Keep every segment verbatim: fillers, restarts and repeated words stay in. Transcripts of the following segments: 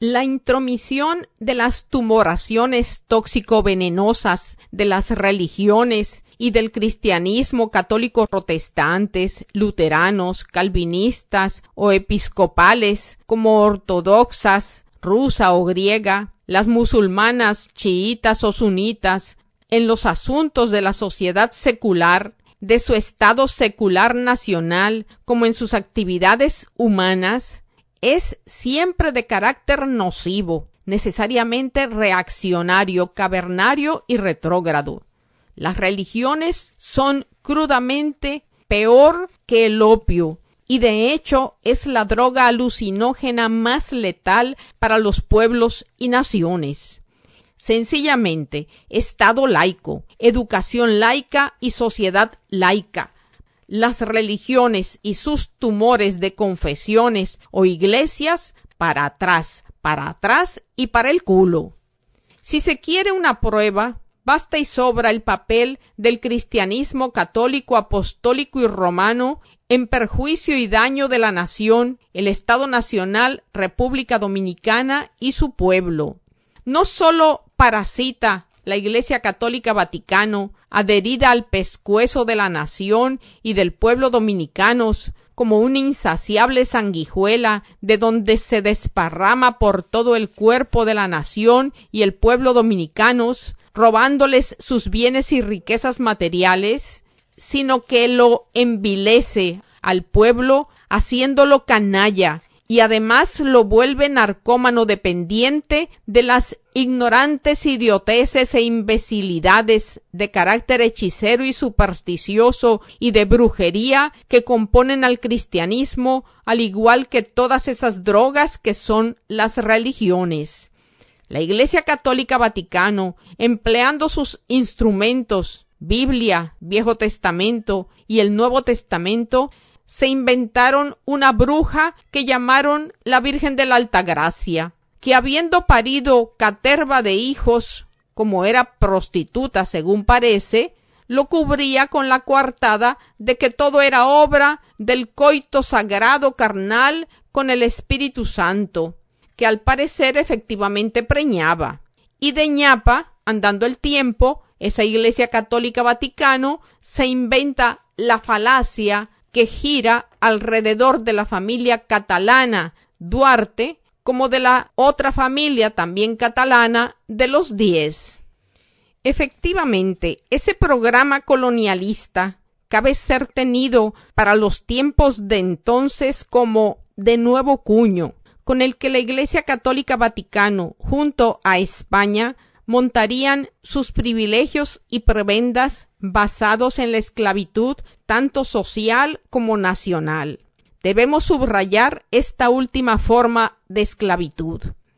La intromisión de las tumoraciones tóxico-venenosas de las religiones y del cristianismo católico protestantes, luteranos, calvinistas o episcopales como ortodoxas, rusa o griega, las musulmanas, chiitas o sunitas, en los asuntos de la sociedad secular, de su estado secular nacional, como en sus actividades humanas, es siempre de carácter nocivo, necesariamente reaccionario, cavernario y retrógrado. Las religiones son crudamente peor que el opio y de hecho es la droga alucinógena más letal para los pueblos y naciones. Sencillamente, Estado laico, educación laica y sociedad laica. Las religiones y sus tumores de confesiones o iglesias para atrás, para atrás y para el culo. Si se quiere una prueba, basta y sobra el papel del cristianismo católico, apostólico y romano en perjuicio y daño de la nación, el Estado Nacional, República Dominicana y su pueblo. No solo parasita la Iglesia Católica Vaticano, adherida al pescuezo de la nación y del pueblo dominicanos, como una insaciable sanguijuela de donde se desparrama por todo el cuerpo de la nación y el pueblo dominicanos, robándoles sus bienes y riquezas materiales, sino que lo envilece al pueblo, haciéndolo canalla, y además lo vuelve narcómano dependiente de las ignorantes idioteces e imbecilidades de carácter hechicero y supersticioso y de brujería que componen al cristianismo, al igual que todas esas drogas que son las religiones. La Iglesia Católica Vaticano, empleando sus instrumentos, Biblia, Viejo Testamento y el Nuevo Testamento, se inventaron una bruja que llamaron la Virgen de la Altagracia, que habiendo parido caterva de hijos, como era prostituta según parece, lo cubría con la coartada de que todo era obra del coito sagrado carnal con el Espíritu Santo, que al parecer efectivamente preñaba. Y de ñapa, andando el tiempo, esa Iglesia Católica Vaticano se inventa la falacia que gira alrededor de la familia catalana Duarte, como de la otra familia también catalana de los Diez. Efectivamente, ese programa colonialista cabe ser tenido para los tiempos de entonces como de nuevo cuño, con el que la Iglesia Católica Vaticano, junto a España, montarían sus privilegios y prebendas basados en la esclavitud tanto social como nacional. Debemos subrayar esta última forma de esclavitud.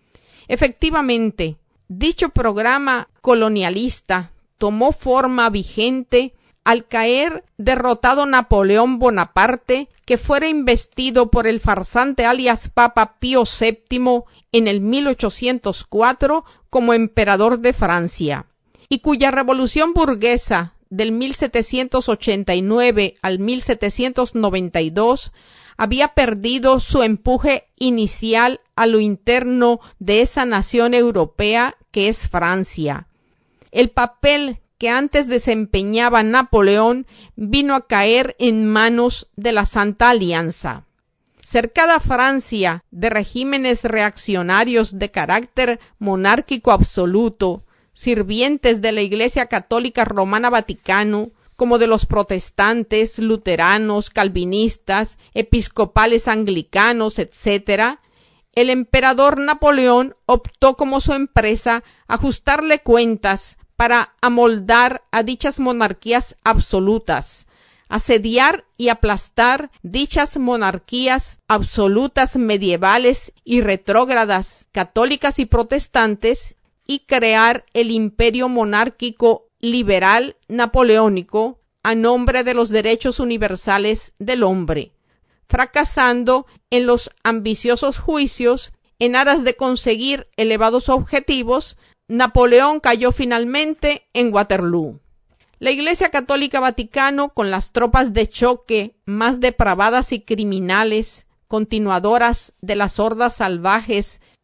Efectivamente, dicho programa colonialista tomó forma vigente al caer derrotado Napoleón Bonaparte, que fuera investido por el farsante alias Papa Pío séptimo en el mil ochocientos cuatro como emperador de Francia, y cuya revolución burguesa del mil setecientos ochenta y nueve al mil setecientos noventa y dos había perdido su empuje inicial a lo interno de esa nación europea que es Francia. El papel que antes desempeñaba Napoleón vino a caer en manos de la Santa Alianza. Cercada Francia de regímenes reaccionarios de carácter monárquico absoluto, sirvientes de la Iglesia Católica Romana Vaticano, como de los protestantes, luteranos, calvinistas, episcopales anglicanos, etcétera, el emperador Napoleón optó como su empresa ajustarle cuentas para amoldar a dichas monarquías absolutas, asediar y aplastar dichas monarquías absolutas medievales y retrógradas, católicas y protestantes, y crear el imperio monárquico liberal napoleónico a nombre de los derechos universales del hombre, fracasando en los ambiciosos juicios en aras de conseguir elevados objetivos. Napoleón cayó finalmente en Waterloo. La Iglesia Católica Vaticano, con las tropas de choque más depravadas y criminales, continuadoras de las hordas salvajes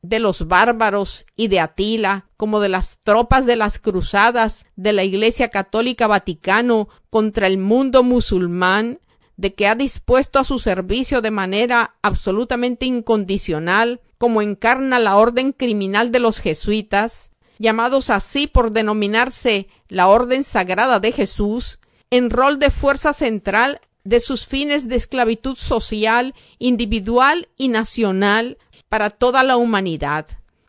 de los bárbaros y de Atila, como de las tropas de las cruzadas de la Iglesia Católica Vaticano contra el mundo musulmán, de que ha dispuesto a su servicio de manera absolutamente incondicional, como encarna la orden criminal de los jesuitas, llamados así por denominarse la Orden Sagrada de Jesús, en rol de fuerza central de sus fines de esclavitud social, individual y nacional para toda la humanidad.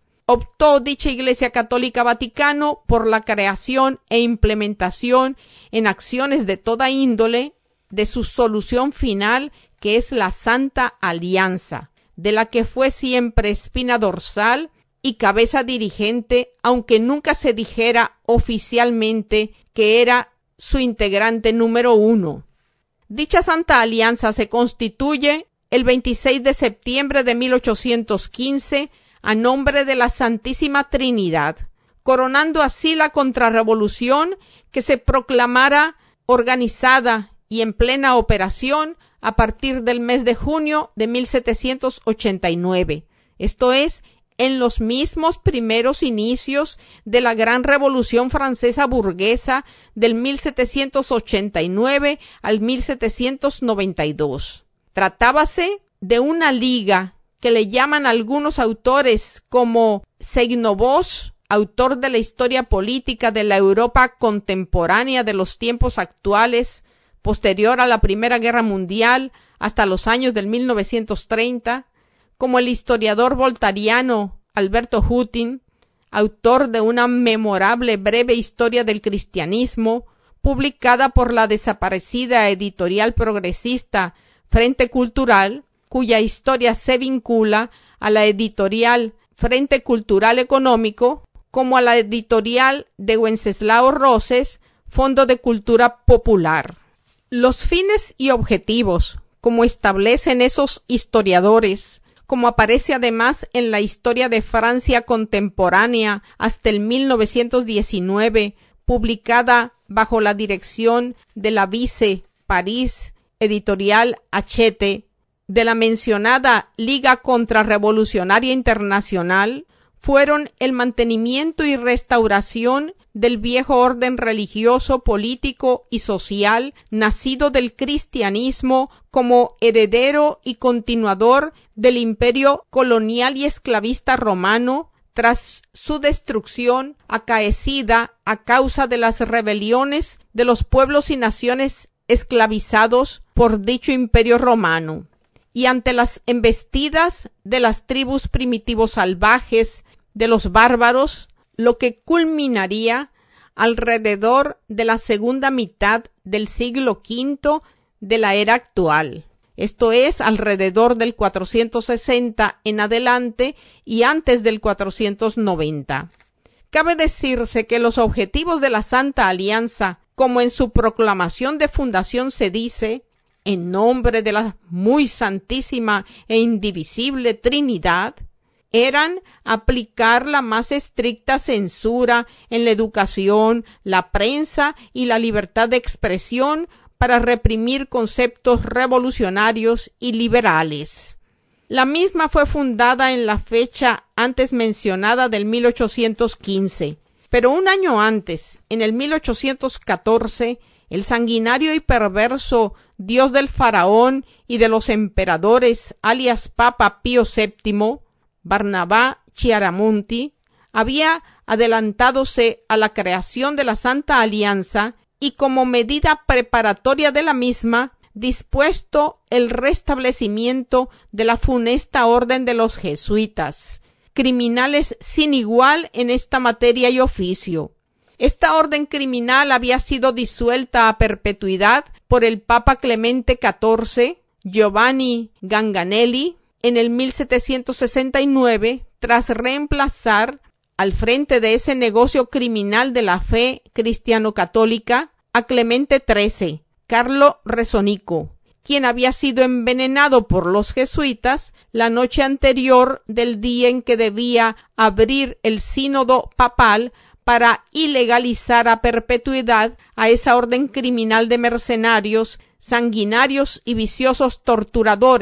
Optó dicha Iglesia Católica Vaticano por la creación e implementación en acciones de toda índole de su solución final, que es la Santa Alianza, de la que fue siempre espina dorsal y cabeza dirigente, aunque nunca se dijera oficialmente que era su integrante número uno. Dicha Santa Alianza se constituye el veintiséis de septiembre de mil ochocientos quince a nombre de la Santísima Trinidad, coronando así la contrarrevolución que se proclamara organizada y en plena operación a partir del mes de junio de mil setecientos ochenta y nueve, esto es, en los mismos primeros inicios de la gran Revolución Francesa burguesa del mil setecientos ochenta y nueve al mil setecientos noventa y dos. Tratábase de una liga que le llaman algunos autores como Seigno-Bosch, autor de la historia política de la Europa contemporánea de los tiempos actuales, posterior a la Primera Guerra Mundial hasta los años del mil novecientos treinta, como el historiador voltariano Alberto Hutin, autor de una memorable breve historia del cristianismo, publicada por la desaparecida editorial progresista Frente Cultural, cuya historia se vincula a la editorial Frente Cultural Económico, como a la editorial de Wenceslao Roses, Fondo de Cultura Popular. Los fines y objetivos, como establecen esos historiadores, como aparece además en la historia de Francia contemporánea hasta el mil novecientos diecinueve, publicada bajo la dirección de la Vice París Editorial Hachette, de la mencionada Liga Contrarrevolucionaria Internacional, fueron el mantenimiento y restauración del viejo orden religioso, político y social nacido del cristianismo como heredero y continuador del imperio colonial y esclavista romano tras su destrucción acaecida a causa de las rebeliones de los pueblos y naciones esclavizados por dicho imperio romano, y ante las embestidas de las tribus primitivos salvajes de los bárbaros, lo que culminaría alrededor de la segunda mitad del siglo quinto de la era actual, esto es, alrededor del cuatrocientos sesenta en adelante y antes del cuatrocientos noventa. Cabe decirse que los objetivos de la Santa Alianza, como en su proclamación de fundación se dice, en nombre de la muy santísima e indivisible Trinidad, eran aplicar la más estricta censura en la educación, la prensa y la libertad de expresión para reprimir conceptos revolucionarios y liberales. La misma fue fundada en la fecha antes mencionada del mil ochocientos quince, pero un año antes, en el mil ochocientos catorce, el sanguinario y perverso dios del faraón y de los emperadores, alias Papa Pío séptimo, Barnabá Chiaramonti, había adelantádose a la creación de la Santa Alianza y como medida preparatoria de la misma, dispuesto el restablecimiento de la funesta orden de los jesuitas, criminales sin igual en esta materia y oficio. Esta orden criminal había sido disuelta a perpetuidad por el Papa Clemente catorce, Giovanni Ganganelli, en el mil setecientos sesenta y nueve, tras reemplazar al frente de ese negocio criminal de la fe cristiano-católica a Clemente trece, Carlo Rezzonico, quien había sido envenenado por los jesuitas la noche anterior del día en que debía abrir el sínodo papal para ilegalizar a perpetuidad a esa orden criminal de mercenarios, sanguinarios y viciosos torturadores,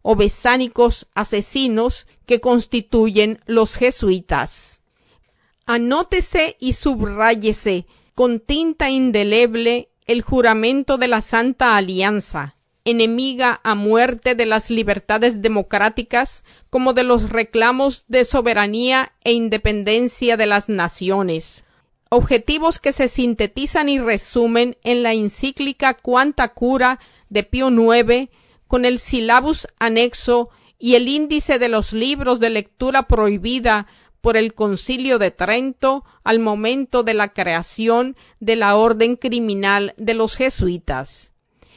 o besánicos asesinos que constituyen los jesuitas. Anótese y subráyese con tinta indeleble el juramento de la Santa Alianza, enemiga a muerte de las libertades democráticas como de los reclamos de soberanía e independencia de las naciones, objetivos que se sintetizan y resumen en la encíclica Quanta Cura de Pío noveno, con el sílabus anexo y el índice de los libros de lectura prohibida por el Concilio de Trento al momento de la creación de la orden criminal de los jesuitas.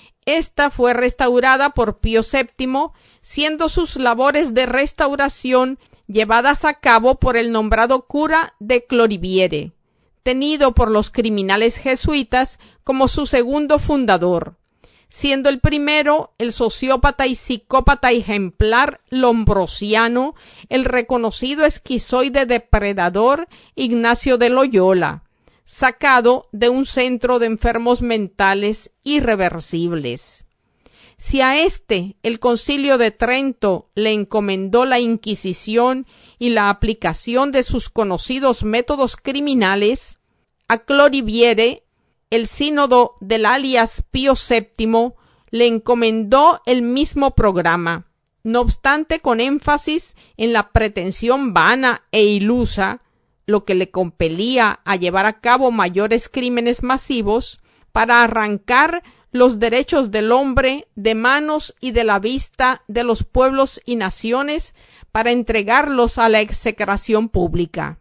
Esta fue restaurada por Pío séptimo, siendo sus labores de restauración llevadas a cabo por el nombrado cura de Cloriviere, tenido por los criminales jesuitas como su segundo fundador, siendo el primero el sociópata y psicópata ejemplar lombrosiano, el reconocido esquizoide depredador Ignacio de Loyola, sacado de un centro de enfermos mentales irreversibles. Si a éste el Concilio de Trento le encomendó la Inquisición y la aplicación de sus conocidos métodos criminales, a Cloriviere el sínodo del alias Pío séptimo le encomendó el mismo programa, no obstante con énfasis en la pretensión vana e ilusa, lo que le compelía a llevar a cabo mayores crímenes masivos para arrancar los derechos del hombre de manos y de la vista de los pueblos y naciones para entregarlos a la execración pública.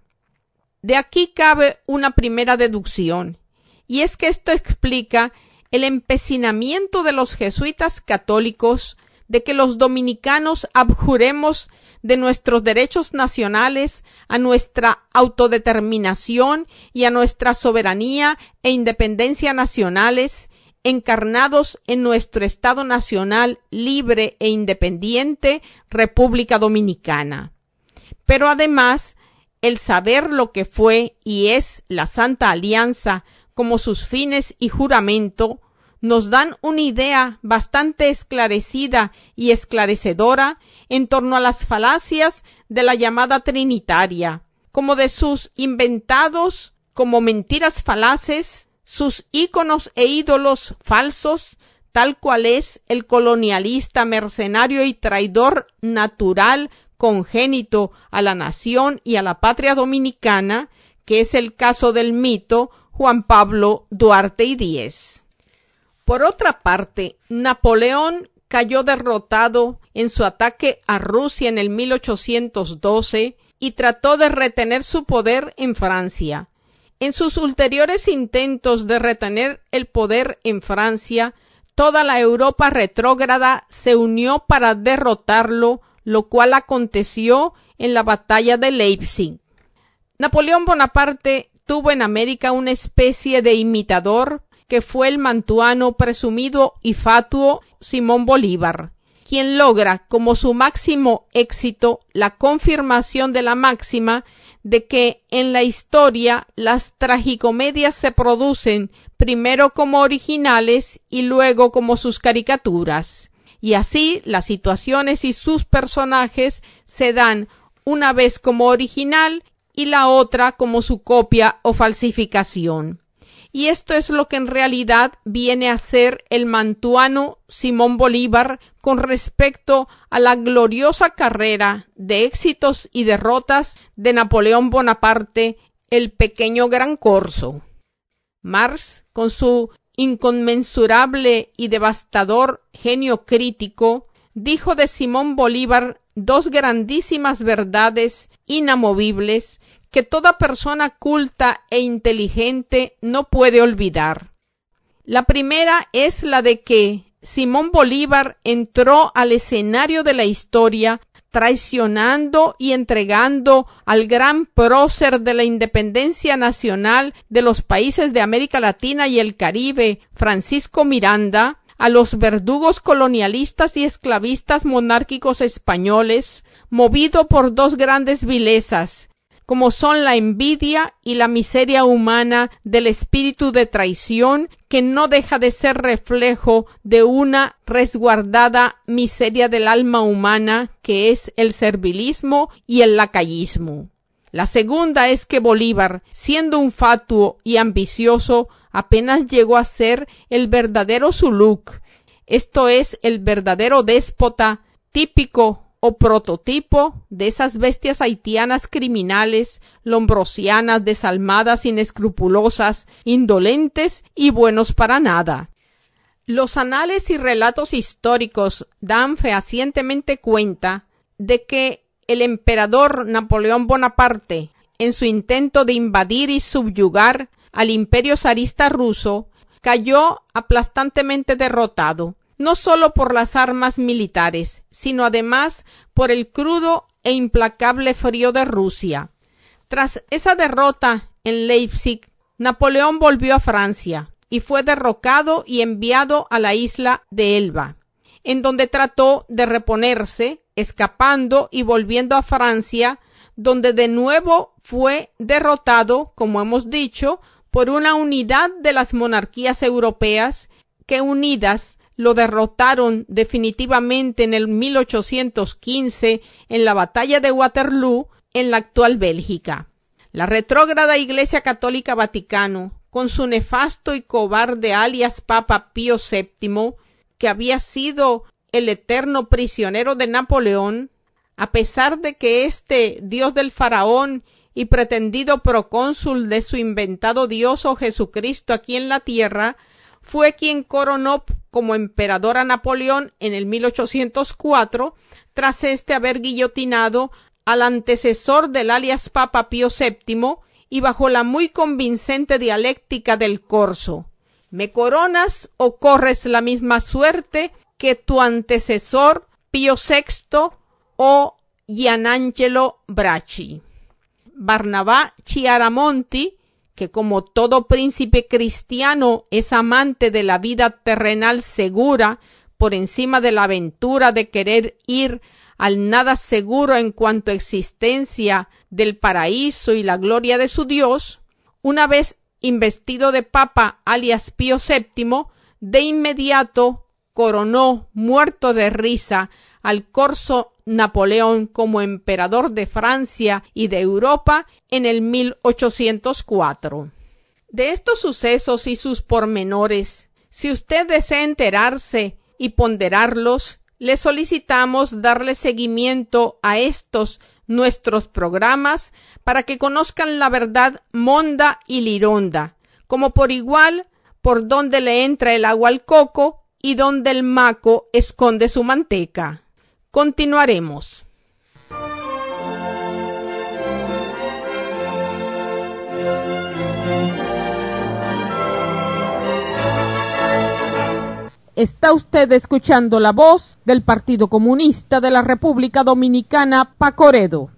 De aquí cabe una primera deducción, y es que esto explica el empecinamiento de los jesuitas católicos de que los dominicanos abjuremos de nuestros derechos nacionales a nuestra autodeterminación y a nuestra soberanía e independencia nacionales, encarnados en nuestro Estado Nacional libre e independiente, República Dominicana. Pero además, el saber lo que fue y es la Santa Alianza como sus fines y juramento, nos dan una idea bastante esclarecida y esclarecedora en torno a las falacias de la llamada Trinitaria, como de sus inventados como mentiras falaces, sus íconos e ídolos falsos, tal cual es el colonialista, mercenario y traidor natural congénito a la nación y a la patria dominicana, que es el caso del mito Juan Pablo Duarte y Díez. Por otra parte, Napoleón cayó derrotado en su ataque a Rusia en el mil ochocientos doce y trató de retener su poder en Francia. En sus ulteriores intentos de retener el poder en Francia, toda la Europa retrógrada se unió para derrotarlo, lo cual aconteció en la batalla de Leipzig. Napoleón Bonaparte tuvo en América una especie de imitador que fue el mantuano presumido y fatuo Simón Bolívar, quien logra como su máximo éxito la confirmación de la máxima de que en la historia las tragicomedias se producen primero como originales y luego como sus caricaturas, y así las situaciones y sus personajes se dan una vez como original y la otra como su copia o falsificación. Y esto es lo que en realidad viene a ser el mantuano Simón Bolívar con respecto a la gloriosa carrera de éxitos y derrotas de Napoleón Bonaparte, el pequeño Gran Corso. Marx, con su inconmensurable y devastador genio crítico, dijo de Simón Bolívar dos grandísimas verdades inamovibles que toda persona culta e inteligente no puede olvidar. La primera es la de que Simón Bolívar entró al escenario de la historia traicionando y entregando al gran prócer de la independencia nacional de los países de América Latina y el Caribe, Francisco Miranda, a los verdugos colonialistas y esclavistas monárquicos españoles, movido por dos grandes vilezas, como son la envidia y la miseria humana del espíritu de traición, que no deja de ser reflejo de una resguardada miseria del alma humana, que es el servilismo y el lacayismo. La segunda es que Bolívar, siendo un fatuo y ambicioso, apenas llegó a ser el verdadero suluk, esto es, el verdadero déspota, típico o prototipo de esas bestias haitianas criminales, lombrosianas, desalmadas, inescrupulosas, indolentes y buenos para nada. Los anales y relatos históricos dan fehacientemente cuenta de que el emperador Napoleón Bonaparte, en su intento de invadir y subyugar al imperio zarista ruso, cayó aplastantemente derrotado, no solo por las armas militares, sino además por el crudo e implacable frío de Rusia. Tras esa derrota en Leipzig, Napoleón volvió a Francia y fue derrocado y enviado a la isla de Elba, en donde trató de reponerse, escapando y volviendo a Francia, donde de nuevo fue derrotado, como hemos dicho, por una unidad de las monarquías europeas que unidas lo derrotaron definitivamente en el mil ochocientos quince en la batalla de Waterloo en la actual Bélgica. La retrógrada Iglesia Católica Vaticano, con su nefasto y cobarde alias Papa Pío séptimo, que había sido el eterno prisionero de Napoleón, a pesar de que este dios del faraón y pretendido procónsul de su inventado Dios o Jesucristo aquí en la tierra, fue quien coronó como emperador a Napoleón en el mil ochocientos cuatro, tras este haber guillotinado al antecesor del alias Papa Pío séptimo y bajo la muy convincente dialéctica del corso: ¿me coronas o corres la misma suerte que tu antecesor Pío sexto o Gianangelo Bracci? Barnabá Chiaramonti, que como todo príncipe cristiano es amante de la vida terrenal segura por encima de la aventura de querer ir al nada seguro en cuanto a existencia del paraíso y la gloria de su Dios, una vez investido de papa alias Pío séptimo, de inmediato coronó muerto de risa al corso Napoleón como emperador de Francia y de Europa en el mil ochocientos cuatro. De estos sucesos y sus pormenores, si usted desea enterarse y ponderarlos, le solicitamos darle seguimiento a estos nuestros programas para que conozcan la verdad monda y lironda, como por igual por donde le entra el agua al coco y donde el maco esconde su manteca. Continuaremos. Está usted escuchando la voz del Partido Comunista de la República Dominicana, Pacoredo.